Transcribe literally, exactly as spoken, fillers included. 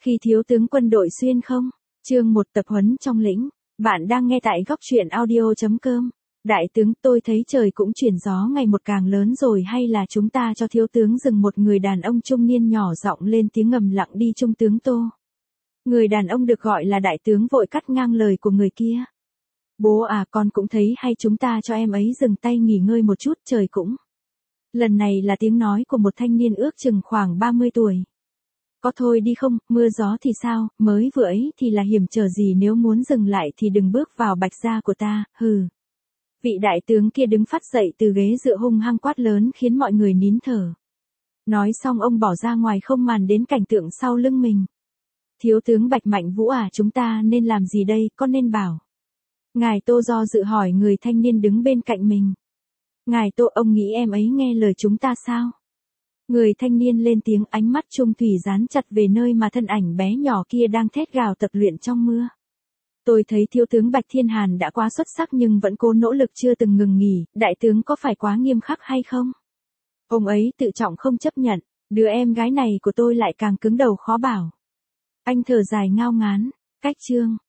Khi thiếu tướng quân đội xuyên không? Chương một tập huấn trong lĩnh. Bạn đang nghe tại góc truyện audio chấm com. Đại tướng, tôi thấy trời cũng chuyển gió ngày một càng lớn rồi, hay là chúng ta cho thiếu tướng dừng? Một người đàn ông trung niên nhỏ giọng lên tiếng. Ngầm lặng đi Trung tướng Tô. Người đàn ông được gọi là đại tướng vội cắt ngang lời của người kia. Bố à, con cũng thấy hay, chúng ta cho em ấy dừng tay nghỉ ngơi một chút, trời cũng. Lần này là tiếng nói của một thanh niên ước chừng khoảng ba mươi tuổi. Có thôi đi không, mưa gió thì sao, mới vừa ấy thì là hiểm trở gì, nếu muốn dừng lại thì đừng bước vào Bạch gia của ta, hừ. Vị đại tướng kia đứng phát dậy từ ghế dựa, hung hăng quát lớn khiến mọi người nín thở. Nói xong ông bỏ ra ngoài, không màn đến cảnh tượng sau lưng mình. Thiếu tướng Bạch Mạnh Vũ à, chúng ta nên làm gì đây, con nên bảo. Ngài Tô do dự hỏi người thanh niên đứng bên cạnh mình. Ngài Tô, ông nghĩ em ấy nghe lời chúng ta sao? Người thanh niên lên tiếng, ánh mắt trung thủy dán chặt về nơi mà thân ảnh bé nhỏ kia đang thét gào tập luyện trong mưa. Tôi thấy thiếu tướng Bạch Thiên Hàn đã quá xuất sắc nhưng vẫn cố nỗ lực chưa từng ngừng nghỉ, đại tướng có phải quá nghiêm khắc hay không? Ông ấy tự trọng không chấp nhận, đứa em gái này của tôi lại càng cứng đầu khó bảo. Anh thở dài ngao ngán, cách chương.